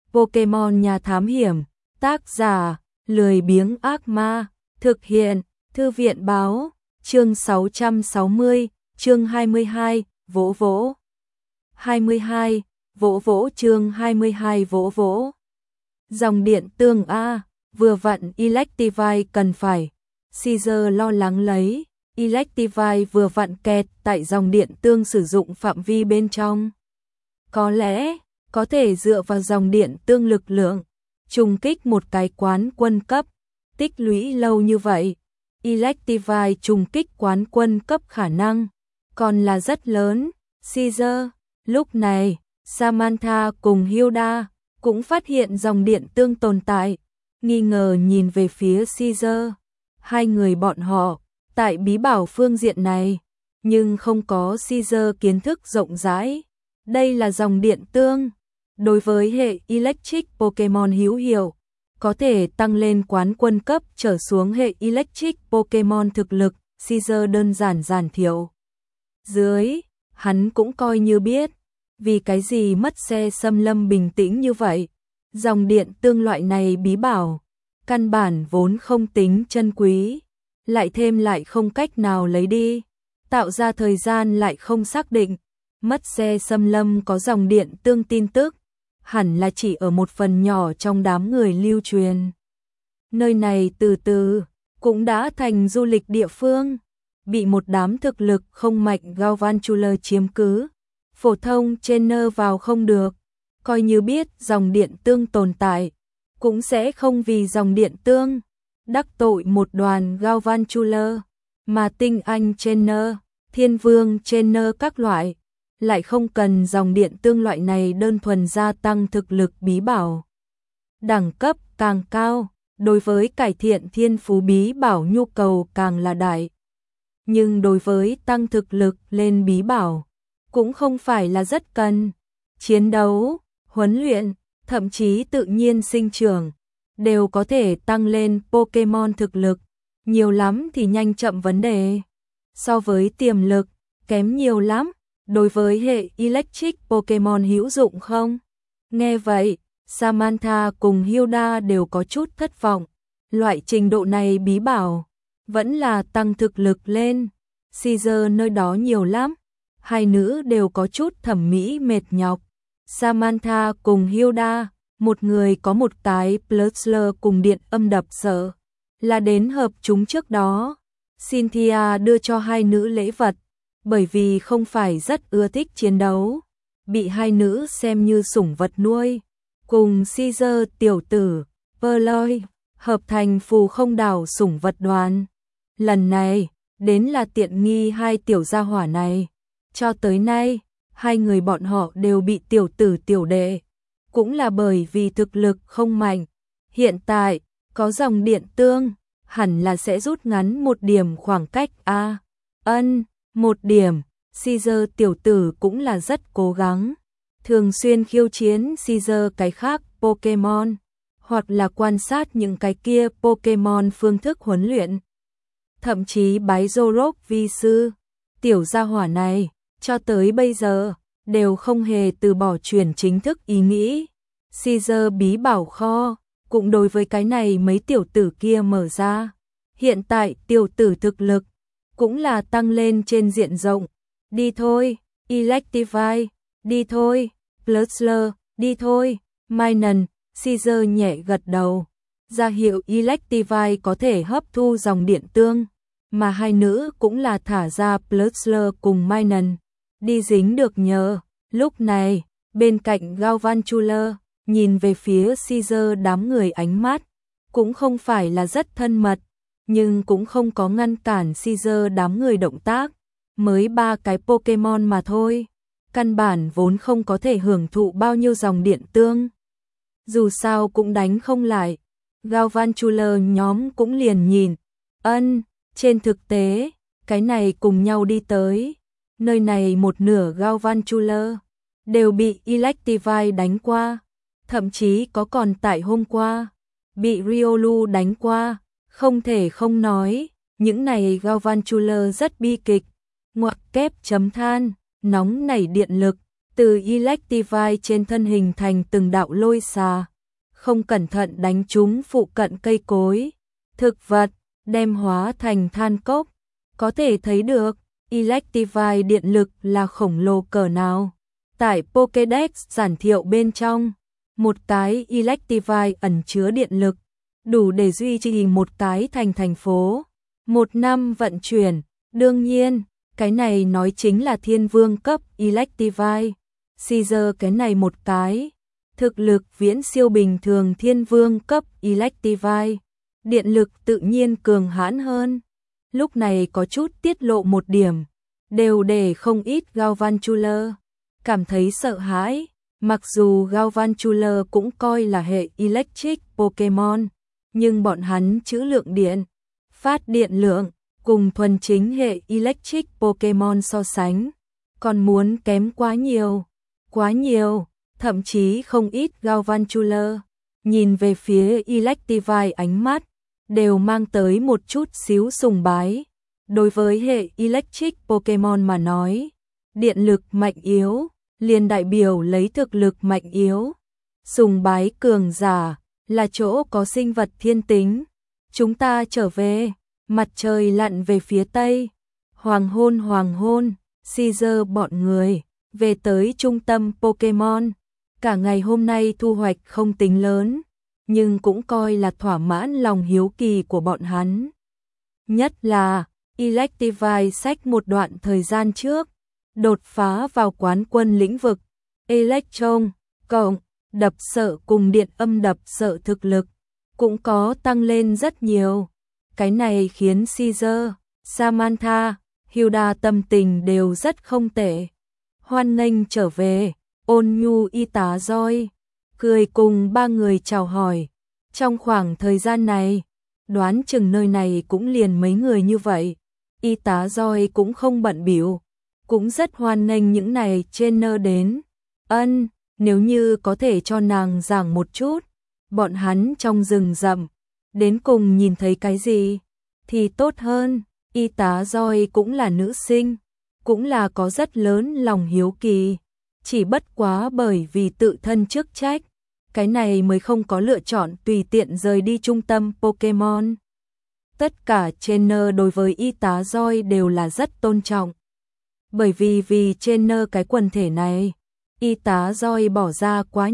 Pokemon nhà thám hiểm, tác giả, lười biếng ác ma, thực hiện, thư viện báo, chương 660, chương 22, vỗ vỗ. 22, vỗ vỗ chương 22 vỗ vỗ. Dòng điện tương A, vừa vặn Electivire cần phải. Caesar lo lắng lấy, Electivire vừa vặn kẹt tại dòng điện tương sử dụng phạm vi bên trong. Có lẽ, có thể dựa vào dòng điện tương lực lượng, trùng kích một cái quán quân cấp, tích lũy lâu như vậy. Electivire trùng kích quán quân cấp khả năng, còn là rất lớn. Caesar, lúc này, Samantha cùng Hilda cũng phát hiện dòng điện tương tồn tại, nghi ngờ nhìn về phía Caesar. Hai người bọn họ, tại bí bảo phương diện này, nhưng không có Caesar kiến thức rộng rãi. Đây là dòng điện tương, đối với hệ Electric Pokemon hữu hiệu, có thể tăng lên quán quân cấp trở xuống hệ Electric Pokemon thực lực, Caesar đơn giản giảm thiểu. Dưới, hắn cũng coi như biết, vì cái gì mất xe xâm lâm bình tĩnh như vậy. Dòng điện tương loại này bí bảo, căn bản vốn không tính chân quý, lại thêm lại không cách nào lấy đi, tạo ra thời gian lại không xác định. Mất xe xâm lâm có dòng điện tương tin tức, hẳn là chỉ ở một phần nhỏ trong đám người lưu truyền. Nơi này từ từ cũng đã thành du lịch địa phương, bị một đám thực lực không mạnh Galvantula chiếm cứ. Phổ thông trainer vào không được, coi như biết dòng điện tương tồn tại, cũng sẽ không vì dòng điện tương đắc tội một đoàn Galvantula, mà tinh anh trainer, thiên vương trainer các loại, lại không cần dòng điện tương loại này đơn thuần gia tăng thực lực bí bảo. Đẳng cấp càng cao, đối với cải thiện thiên phú bí bảo nhu cầu càng là đại. Nhưng đối với tăng thực lực lên bí bảo, cũng không phải là rất cần. Chiến đấu, huấn luyện, thậm chí tự nhiên sinh trưởng, đều có thể tăng lên Pokemon thực lực, nhiều lắm thì nhanh chậm vấn đề. So với tiềm lực, kém nhiều lắm, đối với hệ Electric Pokemon hữu dụng không? Nghe vậy, Samantha cùng Hilda đều có chút thất vọng. Loại trình độ này bí bảo, vẫn là tăng thực lực lên. Caesar nơi đó nhiều lắm. Hai nữ đều có chút thẩm mỹ mệt nhọc. Samantha cùng Hilda, một người có một cái Plusler cùng điện âm đập sợ, là đến hợp chúng trước đó. Cynthia đưa cho hai nữ lễ vật, bởi vì không phải rất ưa thích chiến đấu, bị hai nữ xem như sủng vật nuôi. Cùng Caesar tiểu tử, Perloy, hợp thành phù không đảo sủng vật đoàn. Lần này, đến là tiện nghi hai tiểu gia hỏa này. Cho tới nay, hai người bọn họ đều bị tiểu tử tiểu đệ, cũng là bởi vì thực lực không mạnh. Hiện tại, có dòng điện tương, hẳn là sẽ rút ngắn một điểm khoảng cách a. Một điểm, Caesar tiểu tử cũng là rất cố gắng, thường xuyên khiêu chiến Caesar cái khác Pokemon, hoặc là quan sát những cái kia Pokemon phương thức huấn luyện. Thậm chí bái Zorok vi sư, tiểu gia hỏa này, cho tới bây giờ, đều không hề từ bỏ chuyển chính thức ý nghĩ. Caesar bí bảo kho, cũng đối với cái này mấy tiểu tử kia mở ra. Hiện tại tiểu tử thực lực, cũng là tăng lên trên diện rộng. Đi thôi, Electivire, đi thôi, Plusler, đi thôi, Minun. Caesar nhẹ gật đầu, ra hiệu Electivire có thể hấp thu dòng điện tương, mà hai nữ cũng là thả ra Plusler cùng Minun, đi dính được nhờ. Lúc này, bên cạnh Galvantula, nhìn về phía Caesar đám người ánh mắt, cũng không phải là rất thân mật, nhưng cũng không có ngăn cản Caesar đám người động tác. Mới 3 cái Pokemon mà thôi, căn bản vốn không có thể hưởng thụ bao nhiêu dòng điện tương. Dù sao cũng đánh không lại, Galvantula nhóm cũng liền nhìn. Trên thực tế, cái này cùng nhau đi tới, nơi này một nửa Galvantula đều bị Electivire đánh qua, thậm chí có còn tại hôm qua, bị Riolu đánh qua, không thể không nói, những này Galvantula rất bi kịch. Ngoặc kép chấm than, nóng nảy điện lực, Từ Electivire trên thân hình thành từng đạo lôi xà, không cẩn thận đánh trúng phụ cận cây cối, thực vật, đem hóa thành than cốc. Có thể thấy được, Electivire điện lực là khổng lồ cỡ nào. Tại Pokédex giản thiệu bên trong, một cái Electivire ẩn chứa điện lực, đủ để duy trì một cái thành phố. 1 năm vận chuyển, đương nhiên, cái này nói chính là thiên vương cấp Electivire. Caesar cái này một cái, thực lực viễn siêu bình thường thiên vương cấp Electivire, điện lực tự nhiên cường hãn hơn. Lúc này có chút tiết lộ một điểm, đều để không ít Galvantula cảm thấy sợ hãi, mặc dù Galvantula cũng coi là hệ Electric Pokemon, nhưng bọn hắn trữ lượng điện, phát điện lượng, cùng thuần chính hệ Electric Pokemon so sánh, còn muốn kém quá nhiều, thậm chí không ít Galvantula nhìn về phía Electivire ánh mắt, đều mang tới một chút xíu sùng bái. Đối với hệ Electric Pokemon mà nói, điện lực mạnh yếu, liền đại biểu lấy thực lực mạnh yếu. Sùng bái cường giả, là chỗ có sinh vật thiên tính. Chúng ta trở về, mặt trời lặn về phía tây. Hoàng hôn, Caesar bọn người, về tới trung tâm Pokemon. Cả ngày hôm nay thu hoạch không tính lớn, nhưng cũng coi là thỏa mãn lòng hiếu kỳ của bọn hắn. Nhất là, Electivire sách một đoạn thời gian trước, đột phá vào quán quân lĩnh vực, Electron, cộng, đập sợ cùng điện âm đập sợ thực lực, cũng có tăng lên rất nhiều. Cái này khiến Caesar, Samantha, Hilda tâm tình đều rất không tệ. Hoan nghênh trở về, ôn nhu y tá Roi, cười cùng ba người chào hỏi. Trong khoảng thời gian này, đoán chừng nơi này cũng liền mấy người như vậy. Y tá Roi cũng không bận bịu, cũng rất hoan nghênh những này trainer đến. Nếu như có thể cho nàng giảng một chút, bọn hắn trong rừng rậm, đến cùng nhìn thấy cái gì, thì tốt hơn. Y tá Roi cũng là nữ sinh, cũng là có rất lớn lòng hiếu kỳ, chỉ bất quá bởi vì tự thân chức trách, cái này mới không có lựa chọn tùy tiện rời đi trung tâm Pokemon. Tất cả trainer đối với y tá Roi đều là rất tôn trọng. Bởi vì trainer cái quần thể này, y tá Roi bỏ ra quá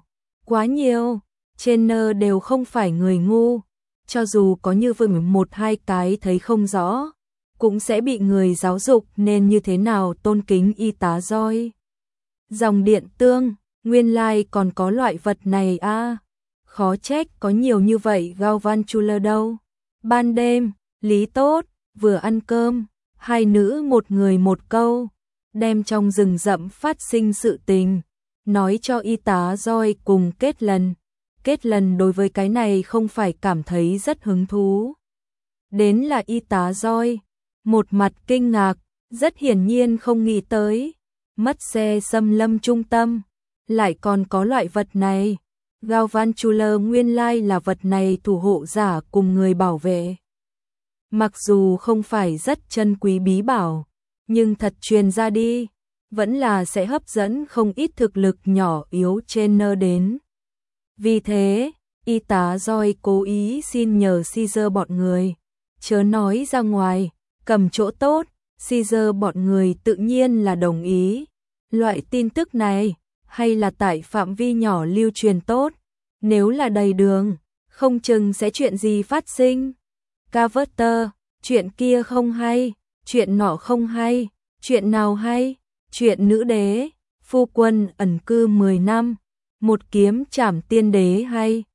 nhiều, trainer đều không phải người ngu, cho dù có như vừa một hai cái thấy không rõ, cũng sẽ bị người giáo dục nên như thế nào tôn kính y tá Roi. Dòng điện tương, nguyên lai còn có loại vật này a, khó trách có nhiều như vậy Galvantula đâu. Ban đêm, Lý Tốt vừa ăn cơm, hai nữ một người một câu, đem trong rừng rậm phát sinh sự tình, nói cho y tá Roi cùng Kết Lần. Kết Lần đối với cái này không phải cảm thấy rất hứng thú. Đến là y tá Roi, một mặt kinh ngạc, rất hiển nhiên không nghĩ tới, mất xe xâm lâm trung tâm, lại còn có loại vật này. Galvantula nguyên lai là vật này thủ hộ giả cùng người bảo vệ. Mặc dù không phải rất chân quý bí bảo, nhưng thật truyền ra đi, vẫn là sẽ hấp dẫn không ít thực lực nhỏ yếu trainer đến. Vì thế, y tá Roi cố ý xin nhờ Caesar bọn người, chớ nói ra ngoài, cầm chỗ tốt. Caesar bọn người tự nhiên là đồng ý. Loại tin tức này, hay là tại phạm vi nhỏ lưu truyền tốt, nếu là đầy đường, không chừng sẽ chuyện gì phát sinh. Carver, chuyện kia không hay, chuyện nọ không hay, chuyện nào hay, chuyện nữ đế, phu quân ẩn cư 10 năm, một kiếm trảm tiên đế hay.